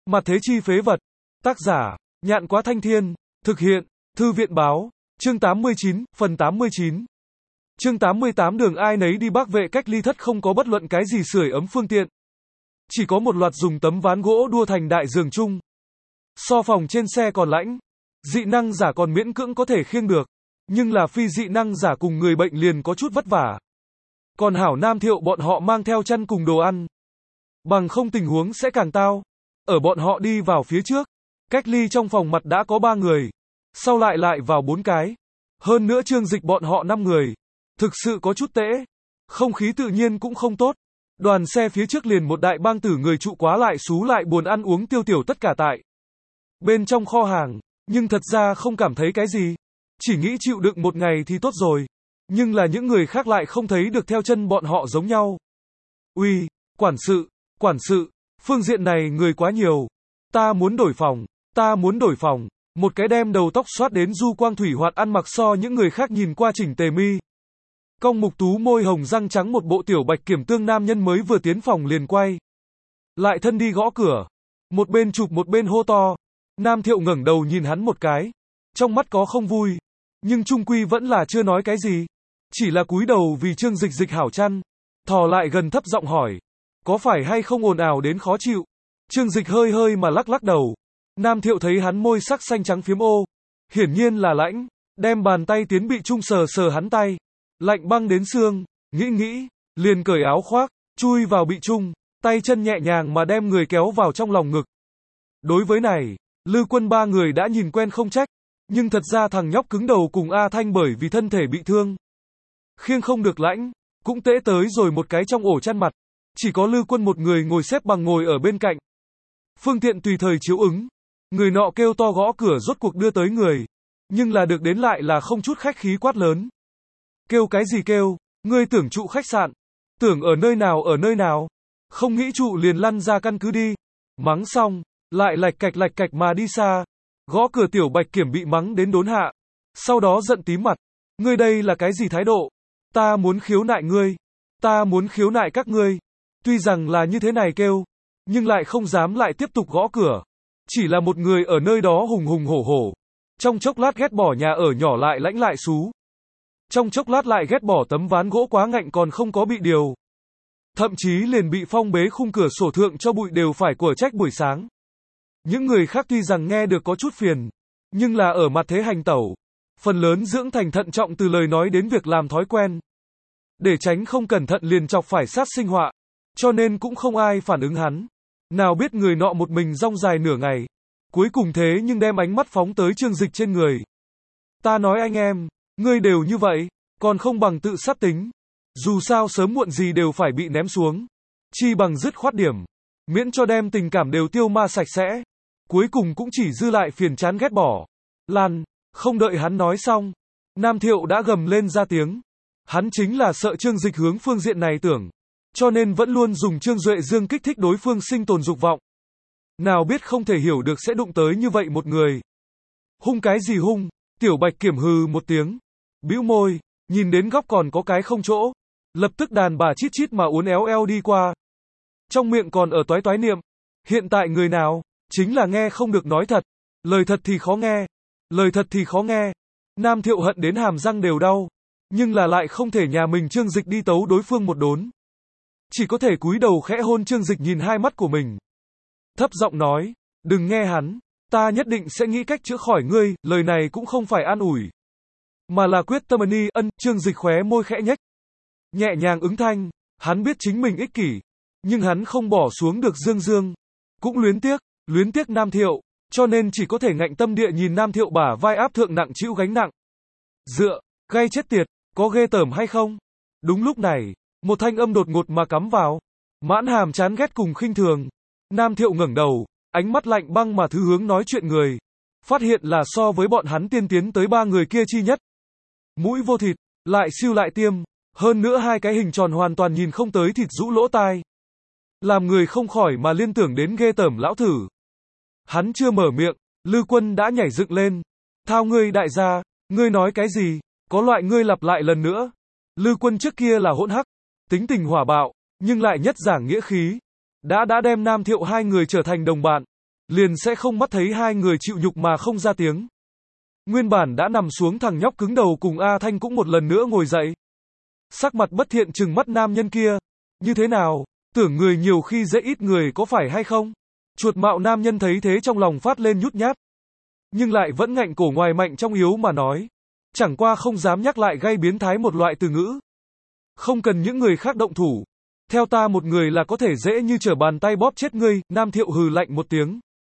Mặt thế chi phế vật. Tác giả, Nhạn Quá Thanh Thiên. Thực hiện, Thư viện báo. Chương 89, phần 89. Chương 88 đường ai nấy đi Bác Vệ cách ly thất không có bất luận cái gì sưởi ấm phương tiện. Chỉ có một loạt dùng tấm ván gỗ đua thành đại giường chung. So phòng trên xe còn lãnh. Dị năng giả còn miễn cưỡng có thể khiêng được. Nhưng là phi dị năng giả cùng người bệnh liền có chút vất vả. Còn hảo Nam Thiệu bọn họ mang theo chăn cùng đồ ăn. Bằng không tình huống sẽ càng tao. Ở bọn họ đi vào phía trước. Cách ly trong phòng mặt đã có 3 người. Sau lại vào 4 cái. Hơn nữa Trương Dịch bọn họ 5 người. Thực sự có chút tễ. Không khí tự nhiên cũng không tốt. Đoàn xe phía trước liền một đại bang tử người trụ quá lại xú lại buồn ăn uống tiêu tiểu tất cả tại bên trong kho hàng. Nhưng thật ra không cảm thấy cái gì. Chỉ nghĩ chịu đựng một ngày thì tốt rồi. Nhưng là những người khác lại không thấy được theo chân bọn họ giống nhau. Uy, quản sự, phương diện này người quá nhiều. Ta muốn đổi phòng. Một cái đem đầu tóc xoát đến du quang thủy hoạt ăn mặc so những người khác nhìn qua chỉnh tề mi. Cong mục tú môi hồng răng trắng một bộ tiểu bạch kiểm tương nam nhân mới vừa tiến phòng liền quay. Lại thân đi gõ cửa. Một bên chụp một bên hô to. Nam Thiệu ngẩng đầu nhìn hắn một cái. Trong mắt có không vui. Nhưng trung quy vẫn là chưa nói cái gì. Chỉ là cúi đầu vì Trương Dịch hảo chăn. Thò lại gần thấp giọng hỏi. Có phải hay không ồn ào đến khó chịu? Trương Dịch hơi mà lắc đầu. Nam Thiệu thấy hắn môi sắc xanh trắng phiếm ô. Hiển nhiên là lãnh. Đem bàn tay tiến bị trung sờ hắn tay. Lạnh băng đến xương. Nghĩ. Liền cởi áo khoác. Chui vào bị trung. Tay chân nhẹ nhàng mà đem người kéo vào trong lòng ngực. Đối với này, Lư Quân 3 người đã nhìn quen không trách. Nhưng thật ra thằng nhóc cứng đầu cùng A Thanh bởi vì thân thể bị thương. Khiêng không được lãnh. Cũng tễ tới rồi một cái trong ổ chăn mặt. Chỉ có Lư Quân một người ngồi xếp bằng ngồi ở bên cạnh. Phương tiện tùy thời chiếu ứng. Người nọ kêu to gõ cửa rốt cuộc đưa tới người. Nhưng là được đến lại là không chút khách khí quát lớn. Kêu cái gì kêu, ngươi tưởng trụ khách sạn. Tưởng ở nơi nào. Không nghĩ trụ liền lăn ra căn cứ đi. Mắng xong, lại lạch cạch mà đi xa. Gõ cửa tiểu bạch kiểm bị mắng đến đốn hạ. Sau đó giận tím mặt. Ngươi đây là cái gì thái độ? Ta muốn khiếu nại ngươi. Ta muốn khiếu nại các ngươi. Tuy rằng là như thế này kêu. Nhưng lại không dám lại tiếp tục gõ cửa. Chỉ là một người ở nơi đó hùng hổ. Trong chốc lát ghét bỏ nhà ở nhỏ lại lãnh lại xú. Trong chốc lát lại ghét bỏ tấm ván gỗ quá ngạnh còn không có bị điều. Thậm chí liền bị phong bế khung cửa sổ thượng cho bụi đều phải của trách buổi sáng. Những người khác tuy rằng nghe được có chút phiền. Nhưng là ở mặt thế hành tẩu. Phần lớn dưỡng thành thận trọng từ lời nói đến việc làm thói quen. Để tránh không cẩn thận liền chọc phải sát sinh họa. Cho nên cũng không ai phản ứng hắn. Nào biết người nọ một mình rong dài nửa ngày. Cuối cùng thế nhưng đem ánh mắt phóng tới Trương Dịch trên người. Ta nói anh em, ngươi đều như vậy, còn không bằng tự sát tính. Dù sao sớm muộn gì đều phải bị ném xuống. Chi bằng dứt khoát điểm. Miễn cho đem tình cảm đều tiêu ma sạch sẽ. Cuối cùng cũng chỉ dư lại phiền chán ghét bỏ. Lan, không đợi hắn nói xong. Nam Thiệu đã gầm lên ra tiếng. Hắn chính là sợ Trương Dịch hướng phương diện này tưởng. Cho nên vẫn luôn dùng Trương Duệ Dương kích thích đối phương sinh tồn dục vọng. Nào biết không thể hiểu được sẽ đụng tới như vậy một người. Hung cái gì hung, tiểu bạch kiểm hừ một tiếng. Bĩu môi, nhìn đến góc còn có cái không chỗ. Lập tức đàn bà chít mà uốn éo eo đi qua. Trong miệng còn ở toái niệm. Hiện tại người nào, chính là nghe không được nói thật. Lời thật thì khó nghe. Nam Thiệu hận đến hàm răng đều đau. Nhưng là lại không thể nhà mình Trương Dịch đi tấu đối phương một đốn. Chỉ có thể cúi đầu khẽ hôn Trương Dịch nhìn hai mắt của mình. Thấp giọng nói, đừng nghe hắn, ta nhất định sẽ nghĩ cách chữa khỏi ngươi, lời này cũng không phải an ủi. Mà là quyết tâm ân, Trương Dịch khóe môi khẽ nhếch. Nhẹ nhàng ứng thanh, hắn biết chính mình ích kỷ. Nhưng hắn không bỏ xuống được Dương. Cũng luyến tiếc Nam Thiệu, cho nên chỉ có thể ngạnh tâm địa nhìn Nam Thiệu bả vai áp thượng nặng chịu gánh nặng. Dựa, gay chết tiệt, có ghê tởm hay không? Đúng lúc này, một thanh âm đột ngột mà cắm vào. Mãn hàm chán ghét cùng khinh thường. Nam Thiệu ngẩng đầu, ánh mắt lạnh băng mà thứ hướng nói chuyện người. Phát hiện là so với bọn hắn tiên tiến tới 3 người kia chi nhất. Mũi vô thịt, lại siêu lại tiêm. Hơn nữa 2 cái hình tròn hoàn toàn nhìn không tới thịt rũ lỗ tai. Làm người không khỏi mà liên tưởng đến ghê tởm lão thử. Hắn chưa mở miệng, Lư Quân đã nhảy dựng lên. Thao ngươi đại gia, ngươi nói cái gì? Có loại ngươi lặp lại lần nữa. Lư Quân trước kia là hỗn hắc, tính tình hỏa bạo, nhưng lại nhất giảng nghĩa khí. Đã đem Nam Thiệu 2 người trở thành đồng bạn. liền sẽ không mắt thấy hai người chịu nhục mà không ra tiếng. Nguyên bản đã nằm xuống thằng nhóc cứng đầu cùng A Thanh cũng một lần nữa ngồi dậy. Sắc mặt bất thiện trừng mắt nam nhân kia. Như thế nào? Tưởng người nhiều khi dễ ít người có phải hay không? Chuột mạo nam nhân thấy thế trong lòng phát lên nhút nhát. Nhưng lại vẫn ngạnh cổ ngoài mạnh trong yếu mà nói. Chẳng qua không dám nhắc lại gây biến thái một loại từ ngữ. Không cần những người khác động thủ. Theo ta một người là có thể dễ như trở bàn tay bóp chết ngươi, Nam Thiệu hừ lạnh một tiếng.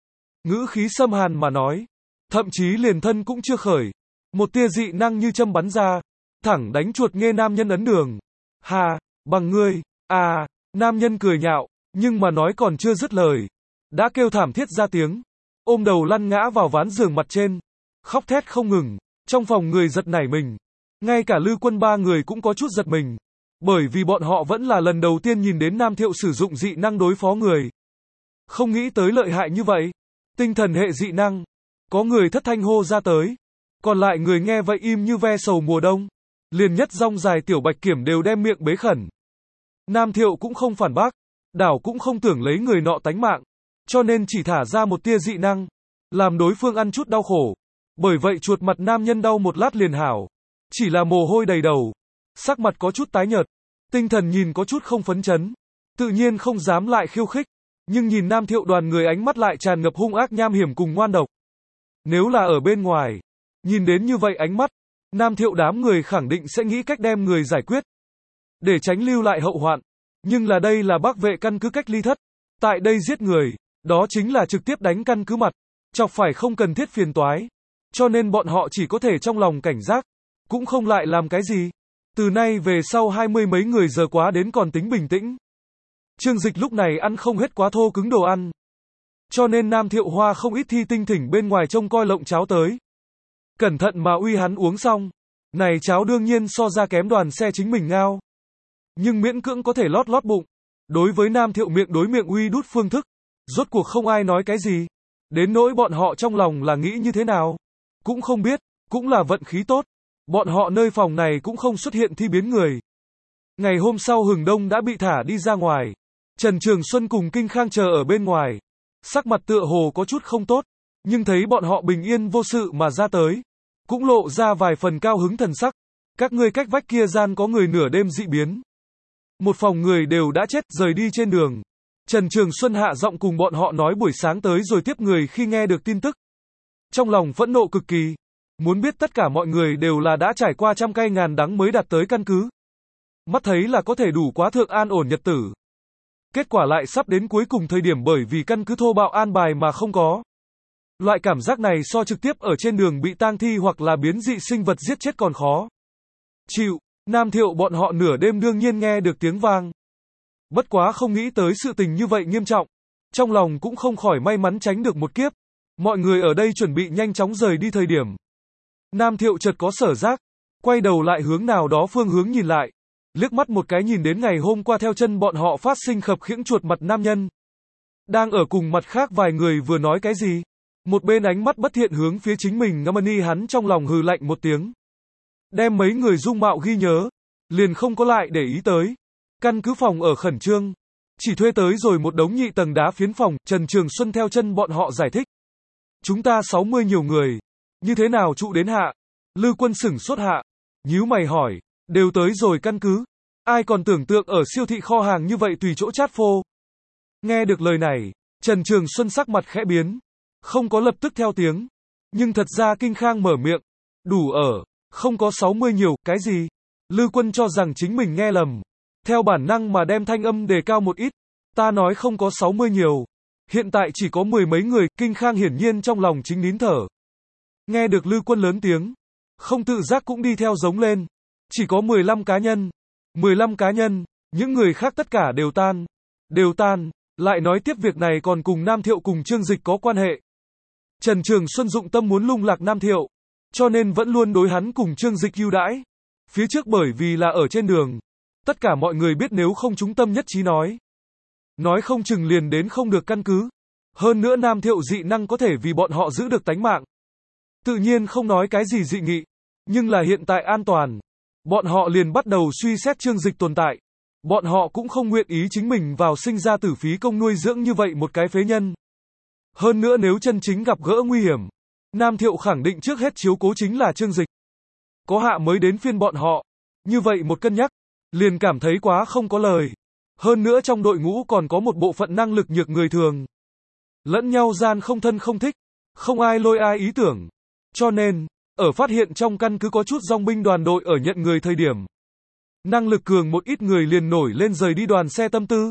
Ngữ khí xâm hàn mà nói. Thậm chí liền thân cũng chưa khởi. Một tia dị năng như châm bắn ra. Thẳng đánh chuột nghe nam nhân ấn đường. Hà, bằng ngươi, à, nam nhân cười nhạo, nhưng mà nói còn chưa dứt lời. Đã kêu thảm thiết ra tiếng. Ôm đầu lăn ngã vào ván giường mặt trên. Khóc thét không ngừng. Trong phòng người giật nảy mình. Ngay cả Lư Quân ba người cũng có chút giật mình. Bởi vì bọn họ vẫn là lần đầu tiên nhìn đến Nam Thiệu sử dụng dị năng đối phó người. Không nghĩ tới lợi hại như vậy. Tinh thần hệ dị năng. Có người thất thanh hô ra tới. Còn lại người nghe vậy im như ve sầu mùa đông. Liền nhất rong dài tiểu bạch kiểm đều đem miệng bế khẩn. Nam Thiệu cũng không phản bác. Đảo cũng không tưởng lấy người nọ tánh mạng. Cho nên chỉ thả ra một tia dị năng. Làm đối phương ăn chút đau khổ. Bởi vậy chuột mặt nam nhân đau một lát liền hảo. Chỉ là mồ hôi đầy đầu. Sắc mặt có chút tái nhợt. Tinh thần nhìn có chút không phấn chấn. Tự nhiên không dám lại khiêu khích. Nhưng nhìn Nam Thiệu đoàn người ánh mắt lại tràn ngập hung ác nham hiểm cùng ngoan độc. Nếu là ở bên ngoài. Nhìn đến như vậy ánh mắt. Nam Thiệu đám người khẳng định sẽ nghĩ cách đem người giải quyết. Để tránh lưu lại hậu hoạn. Nhưng là đây là Bắc Vệ căn cứ cách ly thất. Tại đây giết người. Đó chính là trực tiếp đánh căn cứ mặt. Chọc phải không cần thiết phiền toái. Cho nên bọn họ chỉ có thể trong lòng cảnh giác. Cũng không lại làm cái gì. Từ nay về sau 20 mấy người giờ quá đến còn tính bình tĩnh. Trương Dịch lúc này ăn không hết quá thô cứng đồ ăn. Cho nên Nam Thiệu Hoa không ít thi tinh thỉnh bên ngoài trông coi lộng cháo tới. Cẩn thận mà uy hắn uống xong. Này cháo đương nhiên so ra kém đoàn xe chính mình ngao. Nhưng miễn cưỡng có thể lót lót bụng. Đối với Nam Thiệu miệng đối miệng uy đút phương thức. Rốt cuộc không ai nói cái gì. Đến nỗi bọn họ trong lòng là nghĩ như thế nào. Cũng không biết. Cũng là vận khí tốt. Bọn họ nơi phòng này cũng không xuất hiện thi biến người. Ngày hôm sau Hừng Đông đã bị thả đi ra ngoài. Trần Trường Xuân cùng Kinh Khang chờ ở bên ngoài. Sắc mặt tựa hồ có chút không tốt. Nhưng thấy bọn họ bình yên vô sự mà ra tới. Cũng lộ ra vài phần cao hứng thần sắc. Các ngươi cách vách kia gian có người nửa đêm dị biến. Một phòng người đều đã chết rời đi trên đường. Trần Trường Xuân hạ giọng cùng bọn họ nói buổi sáng tới rồi tiếp người khi nghe được tin tức. Trong lòng phẫn nộ cực kỳ. Muốn biết tất cả mọi người đều là đã trải qua trăm cay ngàn đắng mới đạt tới căn cứ. Mắt thấy là có thể đủ quá thượng an ổn nhật tử. Kết quả lại sắp đến cuối cùng thời điểm bởi vì căn cứ thô bạo an bài mà không có. Loại cảm giác này so trực tiếp ở trên đường bị tang thi hoặc là biến dị sinh vật giết chết còn khó. Chịu, Nam Thiệu bọn họ nửa đêm đương nhiên nghe được tiếng vang. Bất quá không nghĩ tới sự tình như vậy nghiêm trọng. Trong lòng cũng không khỏi may mắn tránh được một kiếp. Mọi người ở đây chuẩn bị nhanh chóng rời đi thời điểm. Nam Thiệu chợt có sở giác. Quay đầu lại hướng nào đó phương hướng nhìn lại. Liếc mắt một cái nhìn đến ngày hôm qua theo chân bọn họ phát sinh khập khiễng chuột mặt nam nhân. Đang ở cùng mặt khác vài người vừa nói cái gì. Một bên ánh mắt bất thiện hướng phía chính mình Ngâm hắn trong lòng hừ lạnh một tiếng. Đem mấy người dung mạo ghi nhớ. Liền không có lại để ý tới. Căn cứ phòng ở khẩn trương. Chỉ thuê tới rồi một đống nhị tầng đá phiến phòng. Trần Trường Xuân theo chân bọn họ giải thích. Chúng ta 60 nhiều người. Như thế nào trụ đến hạ? Lư Quân sửng sốt hạ. Nhíu mày hỏi. Đều tới rồi căn cứ. Ai còn tưởng tượng ở siêu thị kho hàng như vậy tùy chỗ chát phô. Nghe được lời này. Trần Trường Xuân sắc mặt khẽ biến. Không có lập tức theo tiếng. Nhưng thật ra Kinh Khang mở miệng. Đủ ở. Không có 60 nhiều. Cái gì? Lư Quân cho rằng chính mình nghe lầm. Theo bản năng mà đem thanh âm đề cao một ít. Ta nói không có 60 nhiều. Hiện tại chỉ có 10 mấy người. Kinh Khang hiển nhiên trong lòng chính nín thở. Nghe được Lư Quân lớn tiếng. Không tự giác cũng đi theo giống lên. Chỉ có 15 cá nhân. 15 cá nhân. Những người khác tất cả đều tan. Đều tan. Lại nói tiếp việc này còn cùng Nam Thiệu cùng Trương Dịch có quan hệ. Trần Trường Xuân dụng tâm muốn lung lạc Nam Thiệu. Cho nên vẫn luôn đối hắn cùng Trương Dịch ưu đãi. Phía trước bởi vì là ở trên đường. Tất cả mọi người biết nếu không chúng tâm nhất trí nói. Nói không chừng liền đến không được căn cứ. Hơn nữa Nam Thiệu dị năng có thể vì bọn họ giữ được tánh mạng. Tự nhiên không nói cái gì dị nghị. Nhưng là hiện tại an toàn. Bọn họ liền bắt đầu suy xét Trương Dịch tồn tại. Bọn họ cũng không nguyện ý chính mình vào sinh ra tử phí công nuôi dưỡng như vậy một cái phế nhân. Hơn nữa nếu chân chính gặp gỡ nguy hiểm, Nam Thiệu khẳng định trước hết chiếu cố chính là Trương Dịch. Có hạ mới đến phiên bọn họ. Như vậy một cân nhắc, liền cảm thấy quá không có lời. Hơn nữa trong đội ngũ còn có một bộ phận năng lực nhược người thường. Lẫn nhau gian không thân không thích, không ai lôi ai ý tưởng. Cho nên, ở phát hiện trong căn cứ có chút dòng binh đoàn đội ở nhận người thời điểm. Năng lực cường một ít người liền nổi lên rời đi đoàn xe tâm tư.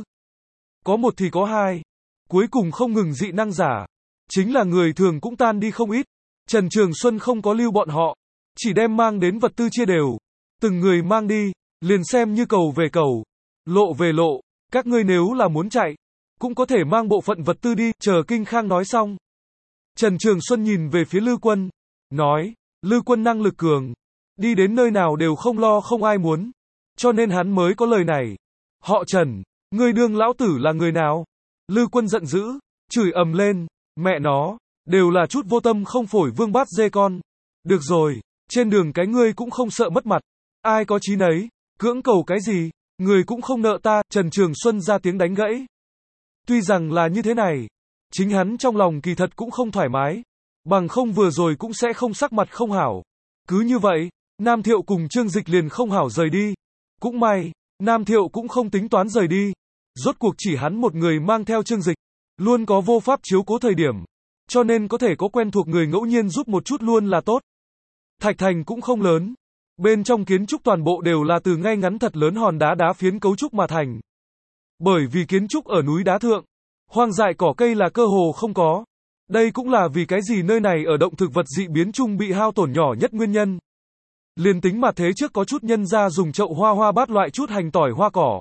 Có một thì có hai. Cuối cùng không ngừng dị năng giả. Chính là người thường cũng tan đi không ít. Trần Trường Xuân không có lưu bọn họ. Chỉ đem mang đến vật tư chia đều. Từng người mang đi, liền xem như cầu về cầu. Lộ về lộ. Các ngươi nếu là muốn chạy, cũng có thể mang bộ phận vật tư đi, chờ Kinh Khang nói xong. Trần Trường Xuân nhìn về phía Lư Quân. Nói, Lư Quân năng lực cường. Đi đến nơi nào đều không lo không ai muốn. Cho nên hắn mới có lời này. Họ Trần, ngươi đương lão tử là người nào? Lư Quân giận dữ, chửi ầm lên. Mẹ nó, đều là chút vô tâm không phổi vương bát dê con. Được rồi, trên đường cái ngươi cũng không sợ mất mặt. Ai có chí nấy, cưỡng cầu cái gì, người cũng không nợ ta. Trần Trường Xuân ra tiếng đánh gãy. Tuy rằng là như thế này, chính hắn trong lòng kỳ thật cũng không thoải mái. Bằng không vừa rồi cũng sẽ không sắc mặt không hảo. Cứ như vậy, Nam Thiệu cùng Trương Dịch liền không hảo rời đi. Cũng may, Nam Thiệu cũng không tính toán rời đi. Rốt cuộc chỉ hắn một người mang theo Trương Dịch. Luôn có vô pháp chiếu cố thời điểm. Cho nên có thể có quen thuộc người ngẫu nhiên giúp một chút luôn là tốt. Thạch thành cũng không lớn. Bên trong kiến trúc toàn bộ đều là từ ngay ngắn thật lớn hòn đá phiến cấu trúc mà thành. Bởi vì kiến trúc ở núi đá thượng, hoang dại cỏ cây là cơ hồ không có. Đây cũng là vì cái gì nơi này ở động thực vật dị biến chung bị hao tổn nhỏ nhất nguyên nhân. Liền tính mà thế trước có chút nhân ra dùng chậu hoa bát loại chút hành tỏi hoa cỏ.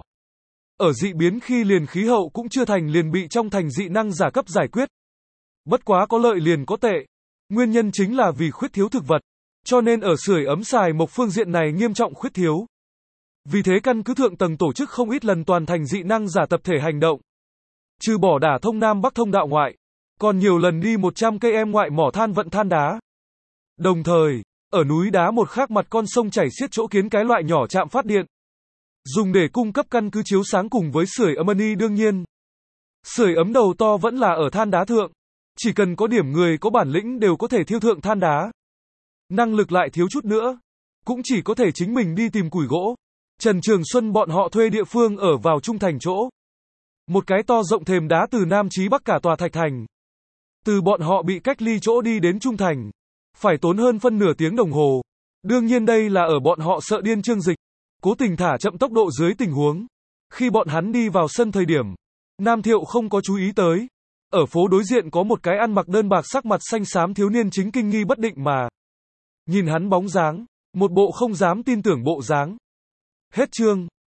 Ở dị biến khi liền khí hậu cũng chưa thành liền bị trong thành dị năng giả cấp giải quyết. Bất quá có lợi liền có tệ. Nguyên nhân chính là vì khuyết thiếu thực vật. Cho nên ở sưởi ấm xài mộc phương diện này nghiêm trọng khuyết thiếu. Vì thế căn cứ thượng tầng tổ chức không ít lần toàn thành dị năng giả tập thể hành động. Trừ bỏ đả thông Nam Bắc thông đạo ngoại, còn nhiều lần đi 100 cây em ngoại mỏ than vận than đá. Đồng thời, ở núi đá một khác mặt con sông chảy xiết chỗ kiến cái loại nhỏ trạm phát điện. Dùng để cung cấp căn cứ chiếu sáng cùng với sưởi ấm đương nhiên. Sưởi ấm đầu to vẫn là ở than đá thượng. Chỉ cần có điểm người có bản lĩnh đều có thể thiêu thượng than đá. Năng lực lại thiếu chút nữa. Cũng chỉ có thể chính mình đi tìm củi gỗ. Trần Trường Xuân bọn họ thuê địa phương ở vào trung thành chỗ. Một cái to rộng thềm đá từ Nam chí Bắc cả tòa thạch thành. Từ bọn họ bị cách ly chỗ đi đến trung thành. Phải tốn hơn phân nửa tiếng đồng hồ. Đương nhiên đây là ở bọn họ sợ điên Trương Dịch. Cố tình thả chậm tốc độ dưới tình huống. Khi bọn hắn đi vào sân thời điểm. Nam Thiệu không có chú ý tới. Ở phố đối diện có một cái ăn mặc đơn bạc sắc mặt xanh xám thiếu niên chính kinh nghi bất định mà. Nhìn hắn bóng dáng. Một bộ không dám tin tưởng bộ dáng. Hết chương.